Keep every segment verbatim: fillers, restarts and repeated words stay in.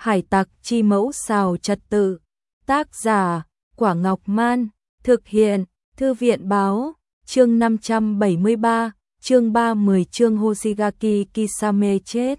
Hải tặc chi mẫu xào trật tự. Tác giả, Quả Ngọc Man. Thực hiện, Thư viện báo. Chương năm trăm bảy mươi ba, chương ba mươi chương Hoshigaki Kisame chết.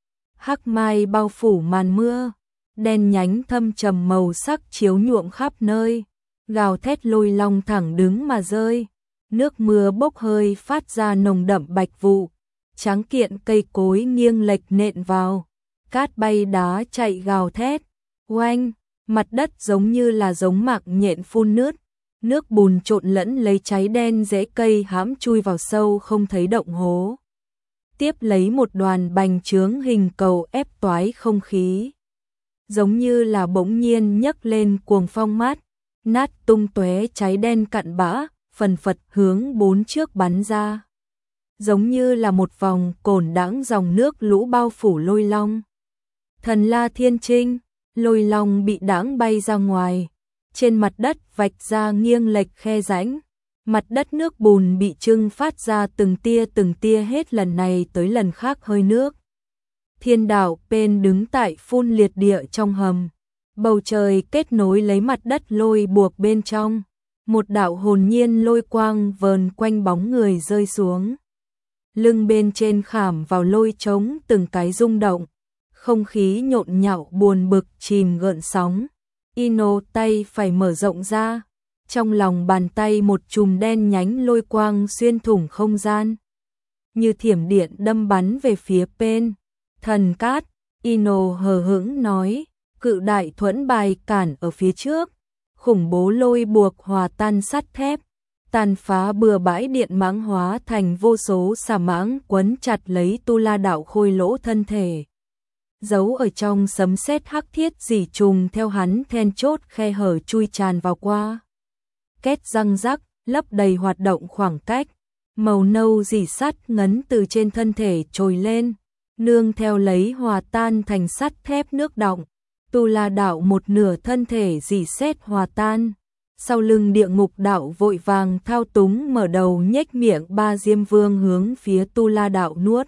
Hắc mai bao phủ màn mưa, đen nhánh thâm trầm màu sắc chiếu nhuộm khắp nơi, gào thét lôi long thẳng đứng mà rơi. Nước mưa bốc hơi phát ra nồng đậm bạch vụ, tráng kiện cây cối nghiêng lệch nện vào, cát bay đá chạy gào thét. Oanh, mặt đất giống như là giống mạc nhện phun nước, nước bùn trộn lẫn lấy cháy đen rễ cây hãm chui vào sâu không thấy động hố. Tiếp lấy một đoàn bành trướng hình cầu ép toái không khí, giống như là bỗng nhiên nhấc lên cuồng phong mát, nát tung tóe cháy đen cặn bã, phần phật hướng bốn trước bắn ra, giống như là một vòng cồn đãng dòng nước lũ bao phủ lôi long. Thần La Thiên Trinh, lôi long bị đãng bay ra ngoài, trên mặt đất vạch ra nghiêng lệch khe rãnh, mặt đất nước bùn bị trưng phát ra từng tia từng tia hết lần này tới lần khác hơi nước. Thiên đạo Pen đứng tại phun liệt địa trong hầm, bầu trời kết nối lấy mặt đất lôi buộc bên trong, một đạo hồn nhiên lôi quang vờn quanh bóng người rơi xuống. Lưng bên trên khảm vào lôi trống từng cái rung động, không khí nhộn nhạo buồn bực chìm gợn sóng. Ino tay phải mở rộng ra, trong lòng bàn tay một chùm đen nhánh lôi quang xuyên thủng không gian, như thiểm điện đâm bắn về phía Pen. Thần cát, Ino hờ hững nói, cự đại thuẫn bài cản ở phía trước, khủng bố lôi buộc hòa tan sắt thép, tàn phá bừa bãi điện mãng hóa thành vô số xà mãng quấn chặt lấy Tu La đạo khôi lỗ thân thể. Giấu ở trong sấm sét hắc thiết dỉ trùng theo hắn then chốt khe hở chui tràn vào qua. Két răng rắc, lấp đầy hoạt động khoảng cách, màu nâu dỉ sắt ngấn từ trên thân thể trồi lên, nương theo lấy hòa tan thành sắt thép nước đọng. Tu La đạo một nửa thân thể dỉ sét hòa tan, sau lưng địa ngục đạo vội vàng thao túng mở đầu nhếch miệng ba diêm vương hướng phía Tu La đạo nuốt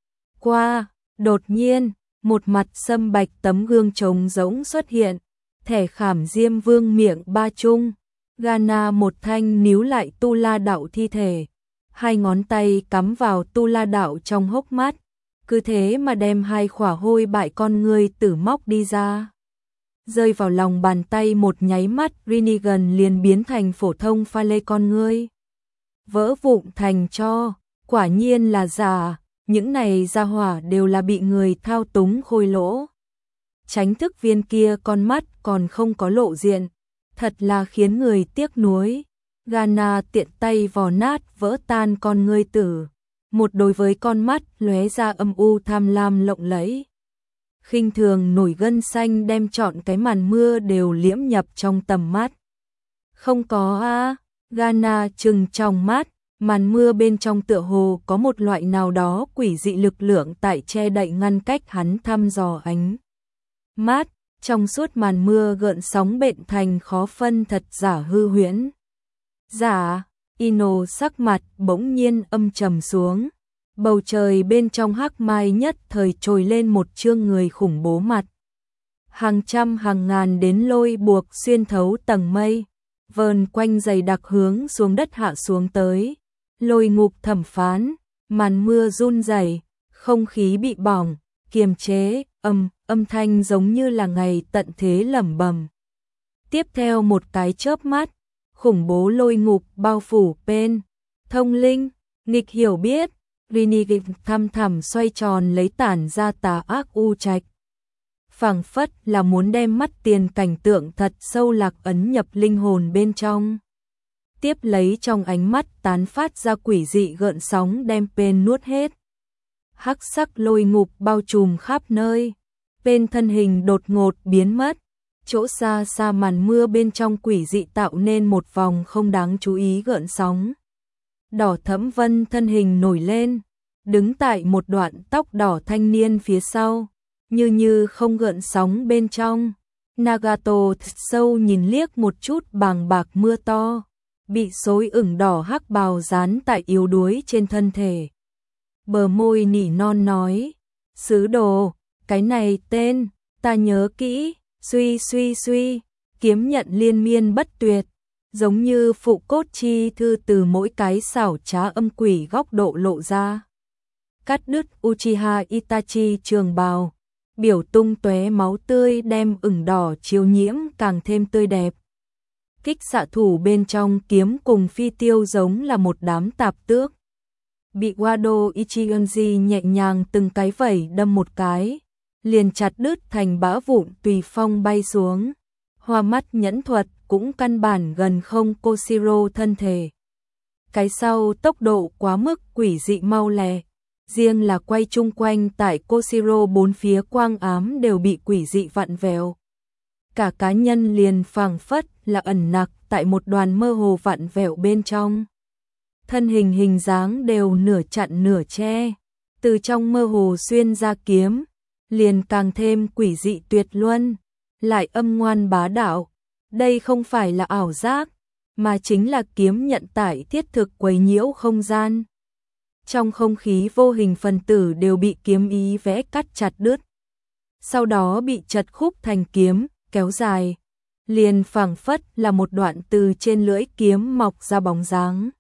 qua. Đột nhiên, một mặt sâm bạch tấm gương trống rỗng xuất hiện, thẻ khảm diêm vương miệng ba chung, Gana một thanh níu lại Tu La đạo thi thể, hai ngón tay cắm vào Tu La đạo trong hốc mắt, cứ thế mà đem hai khỏa hôi bại con người tử móc đi ra. Rơi vào lòng bàn tay một nháy mắt, Rinnegan liền biến thành phổ thông pha lê con ngươi, vỡ vụn thành tro. Quả nhiên là giả, những này gia hỏa đều là bị người thao túng khôi lỗ. Tránh thức viên kia con mắt còn không có lộ diện, thật là khiến người tiếc nuối. Gana tiện tay vò nát vỡ tan con ngươi tử, một đối với con mắt lóe ra âm u tham lam lộng lẫy, khinh thường nổi gân xanh đem trọn cái màn mưa đều liễm nhập trong tầm mắt. Không có a, à, Gana trừng trong mắt, màn mưa bên trong tựa hồ có một loại nào đó quỷ dị lực lượng tại che đậy ngăn cách hắn thăm dò ánh mắt, trong suốt màn mưa gợn sóng bện thành khó phân thật giả hư huyễn. Giả, Ino sắc mặt bỗng nhiên âm trầm xuống, bầu trời bên trong hắc mai nhất thời trồi lên một chương người khủng bố mặt. Hàng trăm hàng ngàn đến lôi buộc xuyên thấu tầng mây, vờn quanh dày đặc hướng xuống đất hạ xuống tới. Lôi ngục thẩm phán, màn mưa run rẩy, không khí bị bỏng, kiềm chế, âm, âm thanh giống như là ngày tận thế lẩm bẩm. Tiếp theo một cái chớp mắt, khủng bố lôi ngục bao phủ Pen. Thông linh, nghịch hiểu biết, Rinnegan thăm thẳm xoay tròn lấy tản ra tà ác u trạch, phảng phất là muốn đem mắt tiền cảnh tượng thật sâu lạc ấn nhập linh hồn bên trong. Tiếp lấy trong ánh mắt tán phát ra quỷ dị gợn sóng đem Pen nuốt hết. Hắc sắc lôi ngục bao trùm khắp nơi, Pen thân hình đột ngột biến mất, chỗ xa xa màn mưa bên trong quỷ dị tạo nên một vòng không đáng chú ý gợn sóng. Đỏ thẫm vân thân hình nổi lên, đứng tại một đoạn tóc đỏ thanh niên phía sau, như như không gợn sóng bên trong. Nagato sâu nhìn liếc một chút bàng bạc mưa to, bị xối ửng đỏ hắc bào dán tại yếu đuối trên thân thể. Bờ môi nỉ non nói, sứ đồ, cái này tên, Ta nhớ kỹ, suy suy suy, kiếm nhận liên miên bất tuyệt, giống như phụ cốt chi thư từ mỗi cái xảo trá âm quỷ góc độ lộ ra. Cắt đứt Uchiha Itachi trường bào, biểu tung tóe máu tươi đem ửng đỏ chiếu nhiễm càng thêm tươi đẹp. Kích xạ thủ bên trong kiếm cùng phi tiêu giống là một đám tạp tước. Bị Wado Ichigonji nhẹ nhàng từng cái vẩy đâm một cái, liền chặt đứt thành bã vụn tùy phong bay xuống. Hoa mắt nhẫn thuật cũng căn bản gần không Koshiro thân thể. Cái sau tốc độ quá mức quỷ dị mau lẹ, riêng là quay chung quanh tại Koshiro bốn phía quang ám đều bị quỷ dị vặn vẹo. Cả cá nhân liền phảng phất là ẩn nặc tại một đoàn mơ hồ vặn vẹo bên trong. Thân hình hình dáng đều nửa chặn nửa che, từ trong mơ hồ xuyên ra kiếm, liền càng thêm quỷ dị tuyệt luân, lại âm ngoan bá đạo. Đây không phải là ảo giác, mà chính là kiếm nhận tải thiết thực quấy nhiễu không gian. Trong không khí vô hình phần tử đều bị kiếm ý vẽ cắt chặt đứt, sau đó bị chật khúc thành kiếm, kéo dài, liền phảng phất là một đoạn từ trên lưỡi kiếm mọc ra bóng dáng.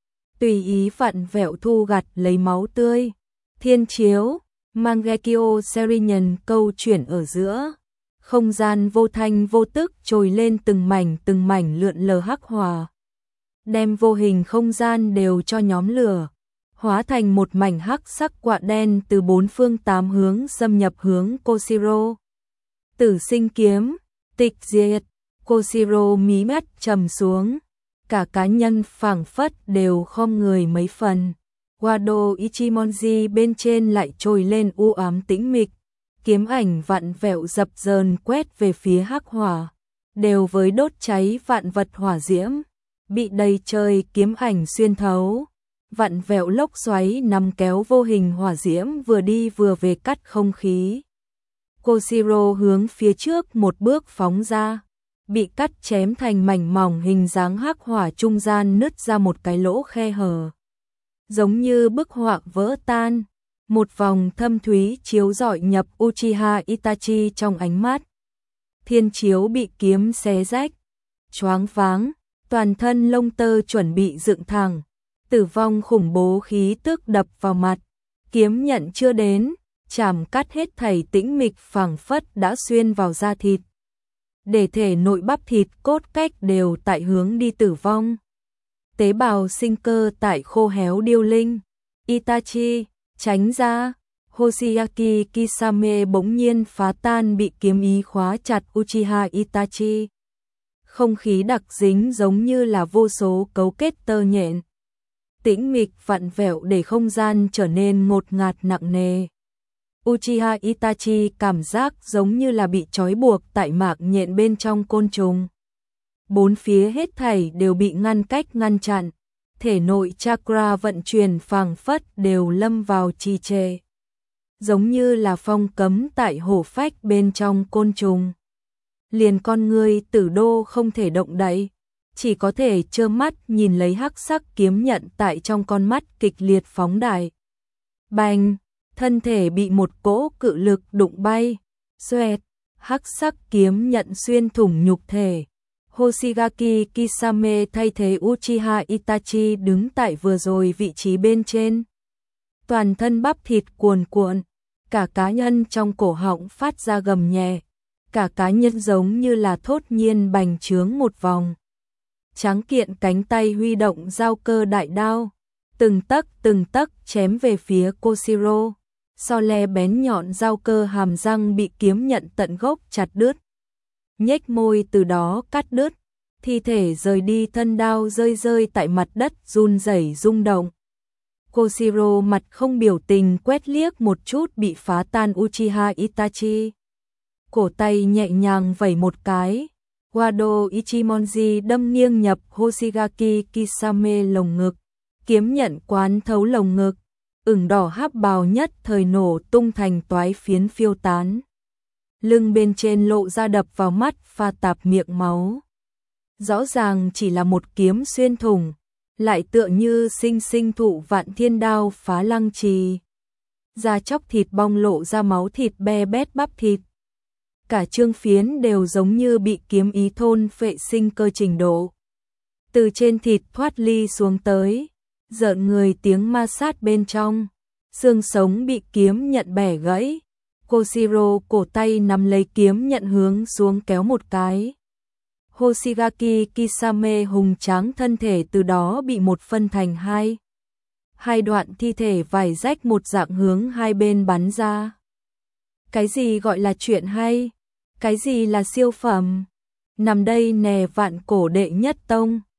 Tùy ý vặn vẹo thu gặt lấy máu tươi. Thiên chiếu, Mangekyo Serinian câu chuyển ở giữa. Không gian vô thanh vô tức trồi lên từng mảnh từng mảnh lượn lờ hắc hòa. Đem vô hình không gian đều cho nhóm lửa. Hóa thành một mảnh hắc sắc quạ đen từ bốn phương tám hướng xâm nhập hướng Koshiro. Tử sinh kiếm, tịch diệt, Koshiro mí mắt trầm xuống. Cả cá nhân phảng phất đều khom người mấy phần. Wado Ichimonji bên trên lại trồi lên u ám tĩnh mịch. Kiếm ảnh vặn vẹo dập dờn quét về phía hắc hỏa, đều với đốt cháy vạn vật hỏa diễm, bị đầy trời kiếm ảnh xuyên thấu. Vặn vẹo lốc xoáy nằm kéo vô hình hỏa diễm vừa đi vừa về cắt không khí. Koshiro hướng phía trước một bước phóng ra, bị cắt chém thành mảnh mỏng hình dáng hắc hỏa trung gian nứt ra một cái lỗ khe hở. Giống như bức họa vỡ tan, một vòng thâm thúy chiếu rọi nhập Uchiha Itachi trong ánh mắt. Thiên chiếu bị kiếm xé rách, choáng váng, toàn thân lông tơ chuẩn bị dựng thẳng. Tử vong khủng bố khí tức đập vào mặt, kiếm nhận chưa đến, chảm cắt hết thảy tĩnh mịch phảng phất đã xuyên vào da thịt. Để thể nội bắp thịt cốt cách đều tại hướng đi tử vong. Tế bào sinh cơ tại khô héo điêu linh. Itachi, tránh ra. Hoshiaki Kisame bỗng nhiên phá tan bị kiếm ý khóa chặt Uchiha Itachi. Không khí đặc dính giống như là vô số cấu kết tơ nhện. Tĩnh mịch vặn vẹo để không gian trở nên ngột ngạt nặng nề. Uchiha Itachi cảm giác giống như là bị trói buộc tại mạc nhện bên trong côn trùng. Bốn phía hết thảy đều bị ngăn cách ngăn chặn, thể nội chakra vận chuyển phảng phất đều lâm vào trì trệ. Giống như là phong cấm tại hổ phách bên trong côn trùng. Liền con người tử đô không thể động đậy, chỉ có thể trơ mắt nhìn lấy hắc sắc kiếm nhận tại trong con mắt kịch liệt phóng đại. Bành, thân thể bị một cỗ cự lực đụng bay, xoẹt, hắc sắc kiếm nhận xuyên thủng nhục thể. Hoshigaki Kisame thay thế Uchiha Itachi đứng tại vừa rồi vị trí bên trên. Toàn thân bắp thịt cuồn cuộn, cả cá nhân trong cổ họng phát ra gầm nhẹ, cả cá nhân giống như là thốt nhiên bành trướng một vòng. Tráng kiện cánh tay huy động dao cơ đại đao, từng tấc từng tấc chém về phía Koshiro. So le bén nhọn dao cơ hàm răng bị kiếm nhận tận gốc chặt đứt. Nhếch môi từ đó cắt đứt, thi thể rời đi, thân đao rơi rơi tại mặt đất run rẩy rung động. Koshiro mặt không biểu tình quét liếc một chút bị phá tan Uchiha Itachi. Cổ tay nhẹ nhàng vẩy một cái, Wado Ichimonji đâm nghiêng nhập Hoshigaki Kisame lồng ngực, kiếm nhận quán thấu lồng ngực, ửng đỏ háp bào nhất thời nổ tung thành toái phiến phiêu tán. Lưng bên trên lộ ra đập vào mắt pha tạp miệng máu. Rõ ràng chỉ là một kiếm xuyên thủng, lại tựa như sinh sinh thụ vạn thiên đao phá lăng trì. Da chóc thịt bong lộ ra máu thịt be bét bắp thịt. cả trương phiến đều giống như bị kiếm ý thôn phệ sinh cơ trình độ. Từ trên thịt thoát ly xuống tới, rợn người tiếng ma sát bên trong, xương sống bị kiếm nhận bẻ gãy. Koshiro cổ tay nắm lấy kiếm nhận hướng xuống kéo một cái. Hoshigaki Kisame hùng tráng thân thể từ đó bị một phân thành hai. Hai đoạn thi thể vải rách một dạng hướng hai bên bắn ra. Cái gì gọi là chuyện hay? Cái gì là siêu phẩm? Nằm đây nè vạn cổ đệ nhất tông.